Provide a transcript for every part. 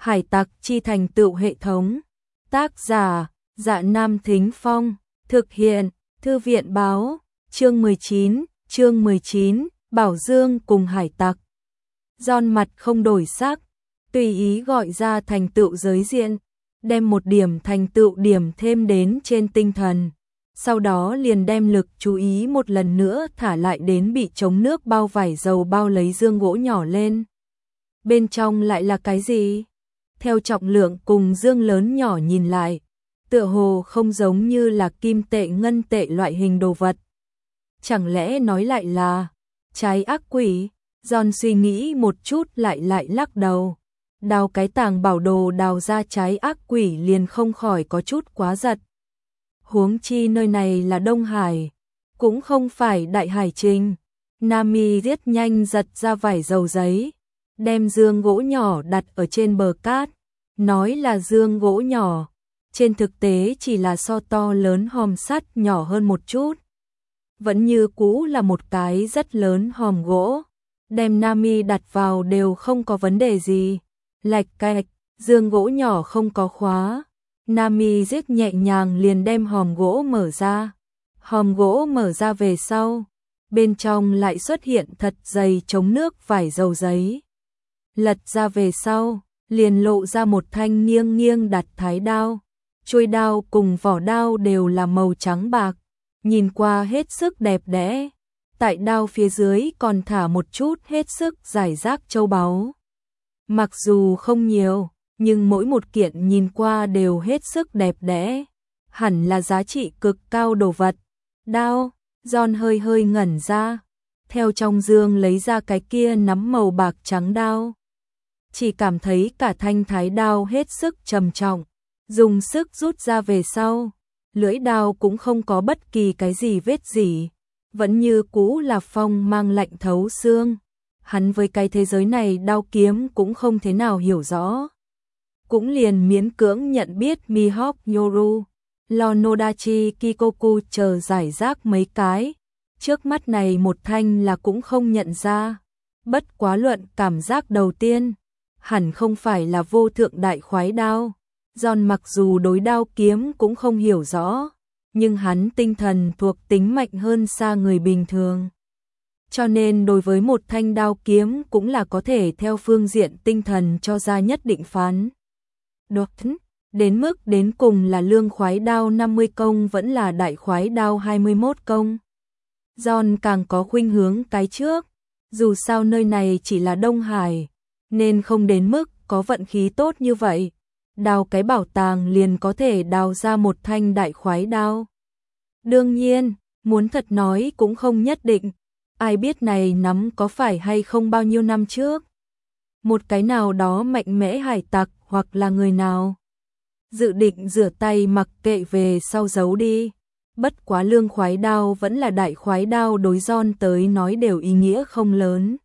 Hải tặc chi thành tựu hệ thống. Tác giả, Dạ Nam Thính Phong. Thực hiện, Thư viện báo. Chương 19, Bảo Dương cùng hải tặc. John mặt không đổi sắc, tùy ý gọi ra thành tựu giới diện, đem một điểm thành tựu điểm thêm đến trên tinh thần. Sau đó liền đem lực chú ý một lần nữa thả lại đến bị chống nước bao vải dầu bao lấy dương gỗ nhỏ lên. Bên trong lại là cái gì? Theo trọng lượng cùng dương lớn nhỏ nhìn lại, tựa hồ không giống như là kim tệ ngân tệ loại hình đồ vật. Chẳng lẽ nói lại là trái ác quỷ? John suy nghĩ một chút lại lắc đầu. Đào cái tàng bảo đồ đào ra trái ác quỷ liền không khỏi có chút quá giật. Huống chi nơi này là Đông Hải, cũng không phải Đại Hải Trình. Nami rất nhanh giật ra vải dầu giấy, đem dương gỗ nhỏ đặt ở trên bờ cát, nói là dương gỗ nhỏ, trên thực tế chỉ là so to lớn hòm sắt nhỏ hơn một chút. Vẫn như cũ là một cái rất lớn hòm gỗ, đem Nami đặt vào đều không có vấn đề gì. Lạch cạch, dương gỗ nhỏ không có khóa. Nami rất nhẹ nhàng liền đem hòm gỗ mở ra. Hòm gỗ mở ra về sau, bên trong lại xuất hiện thật dày chống nước vải dầu giấy. Lật ra về sau, liền lộ ra một thanh nghiêng nghiêng đặt thái đao. Chuôi đao cùng vỏ đao đều là màu trắng bạc, nhìn qua hết sức đẹp đẽ. Tại đao phía dưới còn thả một chút hết sức rải rác châu báu. Mặc dù không nhiều, nhưng mỗi một kiện nhìn qua đều hết sức đẹp đẽ, hẳn là giá trị cực cao đồ vật. Đao, John hơi ngẩn ra, theo trong dương lấy ra cái kia nắm màu bạc trắng đao. Chỉ cảm thấy cả thanh thái đao hết sức trầm trọng, dùng sức rút ra về sau, lưỡi đao cũng không có bất kỳ cái gì vết gì, vẫn như cũ là phong mang lạnh thấu xương. Hắn với cái thế giới này đao kiếm cũng không thế nào hiểu rõ, cũng liền miễn cưỡng nhận biết Mihawk Yoru, Lonodachi Kikoku chờ giải rác mấy cái, trước mắt này một thanh là cũng không nhận ra. Bất quá luận cảm giác đầu tiên, hẳn không phải là vô thượng đại khoái đao. John mặc dù đối đao kiếm cũng không hiểu rõ, nhưng hắn tinh thần thuộc tính mạnh hơn xa người bình thường. Cho nên đối với một thanh đao kiếm cũng là có thể theo phương diện tinh thần cho ra nhất định phán đoán. Đến mức đến cùng là lương khoái đao 50 công vẫn là đại khoái đao 21 công. John càng có khuynh hướng cái trước, dù sao nơi này chỉ là Đông Hải, nên không đến mức có vận khí tốt như vậy. Đào cái bảo tàng liền có thể đào ra một thanh đại khoái đao. Đương nhiên, muốn thật nói cũng không nhất định. Ai biết này nắm có phải hay không bao nhiêu năm trước. Một cái nào đó mạnh mẽ hải tặc hoặc là người nào dự định rửa tay mặc kệ về sau giấu đi. Bất quá lương khoái đao vẫn là đại khoái đao đối John tới nói đều ý nghĩa không lớn.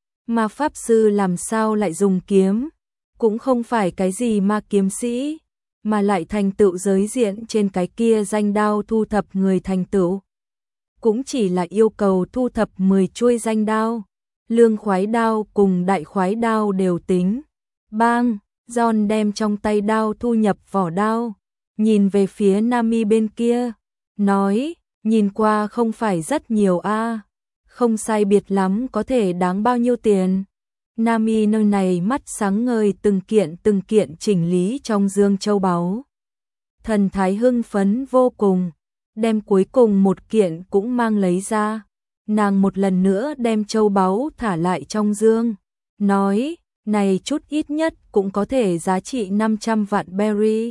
Mà pháp sư làm sao lại dùng kiếm, cũng không phải cái gì ma kiếm sĩ, mà lại thành tựu giới diện trên cái kia danh đao thu thập người thành tựu. Cũng chỉ là yêu cầu thu thập 10 chuôi danh đao, lương khoái đao cùng đại khoái đao đều tính. Bang, John đem trong tay đao thu nhập vỏ đao, nhìn về phía Nami bên kia, nói, nhìn qua không phải rất nhiều a, không sai biệt lắm có thể đáng bao nhiêu tiền. Nami nơi này mắt sáng ngời từng kiện chỉnh lý trong dương châu báu. Thần thái hưng phấn vô cùng, đem cuối cùng một kiện cũng mang lấy ra. Nàng một lần nữa đem châu báu thả lại trong dương, nói, này chút ít nhất cũng có thể giá trị 500 vạn berry.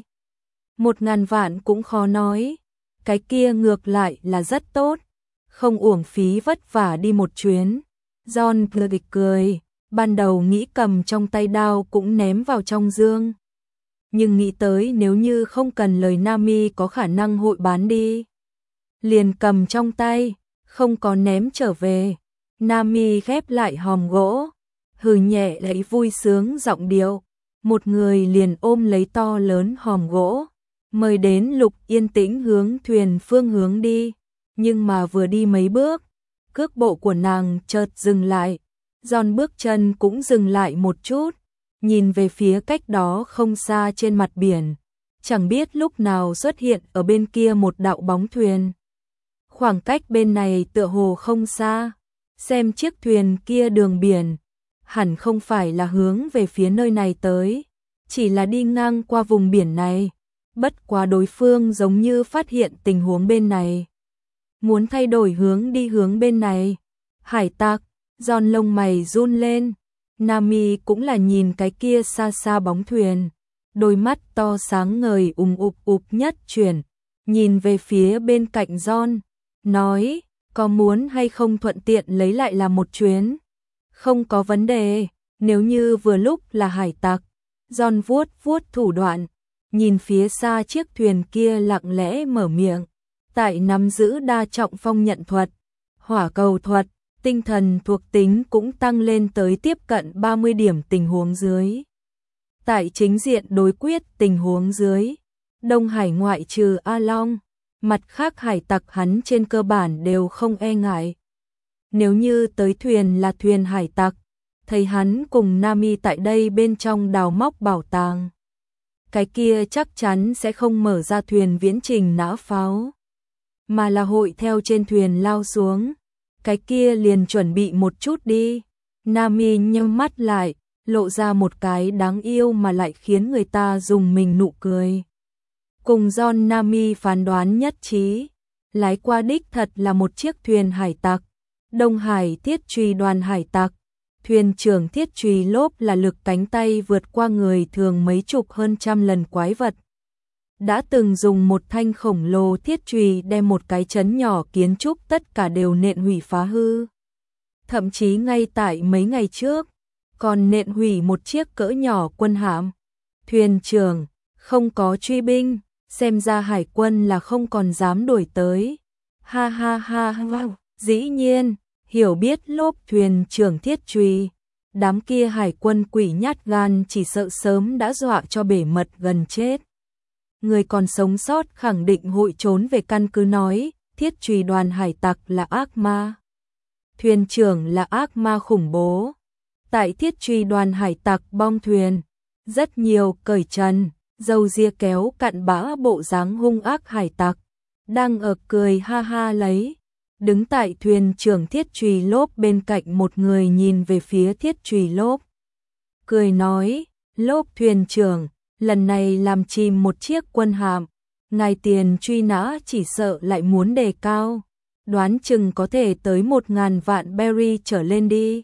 1000 vạn cũng khó nói, cái kia ngược lại là rất tốt, không uổng phí vất vả đi một chuyến. John cười. Ban đầu nghĩ cầm trong tay đao cũng ném vào trong dương, nhưng nghĩ tới nếu như không cần lời Nami có khả năng hội bán đi, liền cầm trong tay, không có ném trở về. Nami khép lại hòm gỗ, hừ nhẹ lấy vui sướng giọng điệu, một người liền ôm lấy to lớn hòm gỗ, mời đến Lục yên tĩnh hướng thuyền phương hướng đi. Nhưng mà vừa đi mấy bước, cước bộ của nàng chợt dừng lại. John bước chân cũng dừng lại một chút, nhìn về phía cách đó không xa trên mặt biển, chẳng biết lúc nào xuất hiện ở bên kia một đạo bóng thuyền. Khoảng cách bên này tựa hồ không xa, xem chiếc thuyền kia đường biển, hẳn không phải là hướng về phía nơi này tới, chỉ là đi ngang qua vùng biển này. Bất quá đối phương giống như phát hiện tình huống bên này, muốn thay đổi hướng đi hướng bên này. Hải tặc, Giòn lông mày run lên, Nami cũng là nhìn cái kia xa xa bóng thuyền, đôi mắt to sáng ngời ụp nhất chuyển, nhìn về phía bên cạnh Giòn, nói, có muốn hay không thuận tiện lấy lại làm một chuyến? Không có vấn đề, nếu như vừa lúc là hải tặc. Giòn vuốt vuốt thủ đoạn, nhìn phía xa chiếc thuyền kia lặng lẽ mở miệng, tại nắm giữ đa trọng phong nhận thuật, hỏa cầu thuật, tinh thần thuộc tính cũng tăng lên tới tiếp cận 30 điểm tình huống dưới. Tại chính diện đối quyết tình huống dưới, Đông Hải ngoại trừ A Long, mặt khác hải tặc hắn trên cơ bản đều không e ngại. Nếu như tới thuyền là thuyền hải tặc, thấy hắn cùng Nami tại đây bên trong đào móc bảo tàng, cái kia chắc chắn sẽ không mở ra thuyền viễn trình nã pháo, mà là hội theo trên thuyền lao xuống. Cái kia liền chuẩn bị một chút đi. Nami nhắm mắt lại, lộ ra một cái đáng yêu mà lại khiến người ta dùng mình nụ cười. Cùng John Nami phán đoán nhất trí, lái qua đích thật là một chiếc thuyền hải tặc, Đông Hải Thiết Trùy đoàn hải tặc. Thuyền trưởng Thiết Trùy Lốp là lực cánh tay vượt qua người thường mấy chục hơn trăm lần quái vật. Đã từng dùng một thanh khổng lồ thiết chùy đem một cái trấn nhỏ kiến trúc tất cả đều nện hủy phá hư. Thậm chí ngay tại mấy ngày trước, còn nện hủy một chiếc cỡ nhỏ quân hạm. Thuyền trưởng, không có truy binh, xem ra hải quân là không còn dám đuổi tới. Ha ha ha wow. Dĩ nhiên, hiểu biết Lốp thuyền trưởng Thiết Trùy, đám kia hải quân quỷ nhát gan chỉ sợ sớm đã dọa cho bể mật gần chết. Người còn sống sót khẳng định hội trốn về căn cứ nói, Thiết Trùy đoàn hải tặc là ác ma. Thuyền trưởng là ác ma khủng bố. Tại Thiết Trùy đoàn hải tặc bong thuyền, rất nhiều cởi trần, râu ria kéo cặn bã bộ dáng hung ác hải tặc, đang ở cười ha ha lấy. Đứng tại thuyền trưởng Thiết Trùy Lốp bên cạnh một người nhìn về phía Thiết Trùy Lốp, cười nói, Lốp thuyền trưởng, lần này làm chìm một chiếc quân hạm, ngài tiền truy nã chỉ sợ lại muốn đề cao, đoán chừng có thể tới 1.000 vạn berry trở lên đi.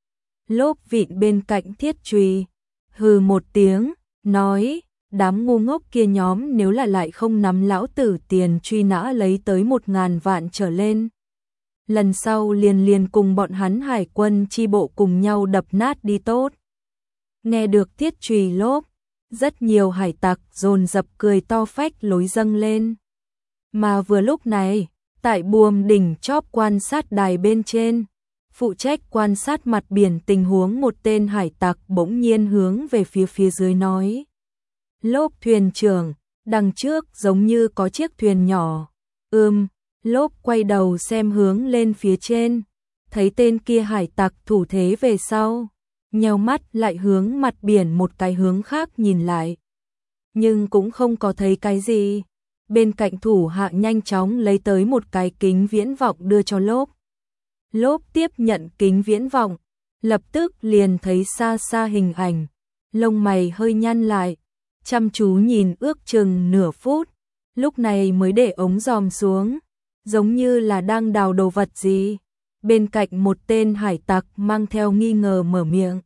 Lốp vịn bên cạnh Thiết Trùy, hừ một tiếng, nói, đám ngu ngốc kia nhóm nếu là lại không nắm lão tử tiền truy nã lấy tới 1.000 vạn trở lên. Lần sau liền cùng bọn hắn hải quân chi bộ cùng nhau đập nát đi tốt. Nghe được Thiết Trùy Lốp, rất nhiều hải tặc dồn dập cười to phách lối dâng lên. Mà vừa lúc này, tại buồm đỉnh chóp quan sát đài bên trên, phụ trách quan sát mặt biển tình huống một tên hải tặc bỗng nhiên hướng về phía dưới nói. Lốp thuyền trưởng, đằng trước giống như có chiếc thuyền nhỏ. Lốp quay đầu xem hướng lên phía trên, thấy tên kia hải tặc thủ thế về sau, nheo mắt lại hướng mặt biển một cái hướng khác nhìn lại. Nhưng cũng không có thấy cái gì. Bên cạnh thủ hạ nhanh chóng lấy tới một cái kính viễn vọng đưa cho Lốp. Lốp tiếp nhận kính viễn vọng, lập tức liền thấy xa xa hình ảnh, lông mày hơi nhăn lại, chăm chú nhìn ước chừng nửa phút, lúc này mới để ống dòm xuống, giống như là đang đào đồ vật gì. Bên cạnh một tên hải tặc mang theo nghi ngờ mở miệng,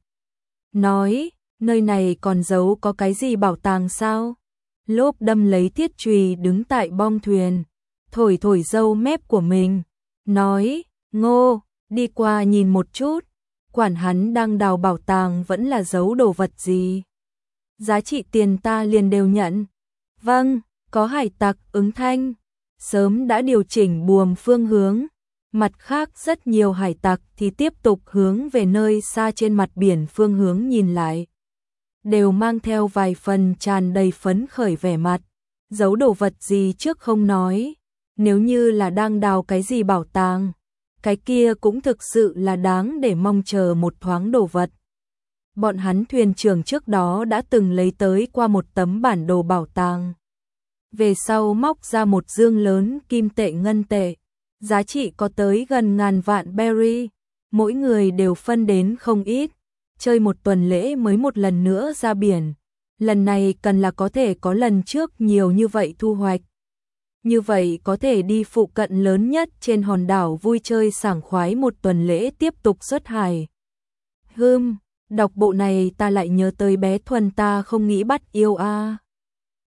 nói, nơi này còn giấu có cái gì bảo tàng sao? Lốp đâm lấy thiết chùy đứng tại bong thuyền, thổi râu mép của mình, nói, Ngô, đi qua nhìn một chút, quản hắn đang đào bảo tàng vẫn là giấu đồ vật gì. Giá trị tiền ta liền đều nhận. Vâng, có hải tặc ứng thanh, sớm đã điều chỉnh buồm phương hướng. Mặt khác rất nhiều hải tặc thì tiếp tục hướng về nơi xa trên mặt biển phương hướng nhìn lại. Đều mang theo vài phần tràn đầy phấn khởi vẻ mặt, giấu đồ vật gì trước không nói, nếu như là đang đào cái gì bảo tàng, cái kia cũng thực sự là đáng để mong chờ một thoáng đồ vật. bọn hắn thuyền trưởng trước đó đã từng lấy tới qua một tấm bản đồ bảo tàng. Về sau móc ra một dương lớn kim tệ ngân tệ, giá trị có tới gần ngàn vạn berry, mỗi người đều phân đến không ít, chơi một tuần lễ mới một lần nữa ra biển. Lần này cần là có thể có lần trước nhiều như vậy thu hoạch. Như vậy có thể đi phụ cận lớn nhất trên hòn đảo vui chơi sảng khoái một tuần lễ tiếp tục xuất hải. Đọc bộ này ta lại nhớ tới bé Thuần ta không nghĩ bắt yêu a.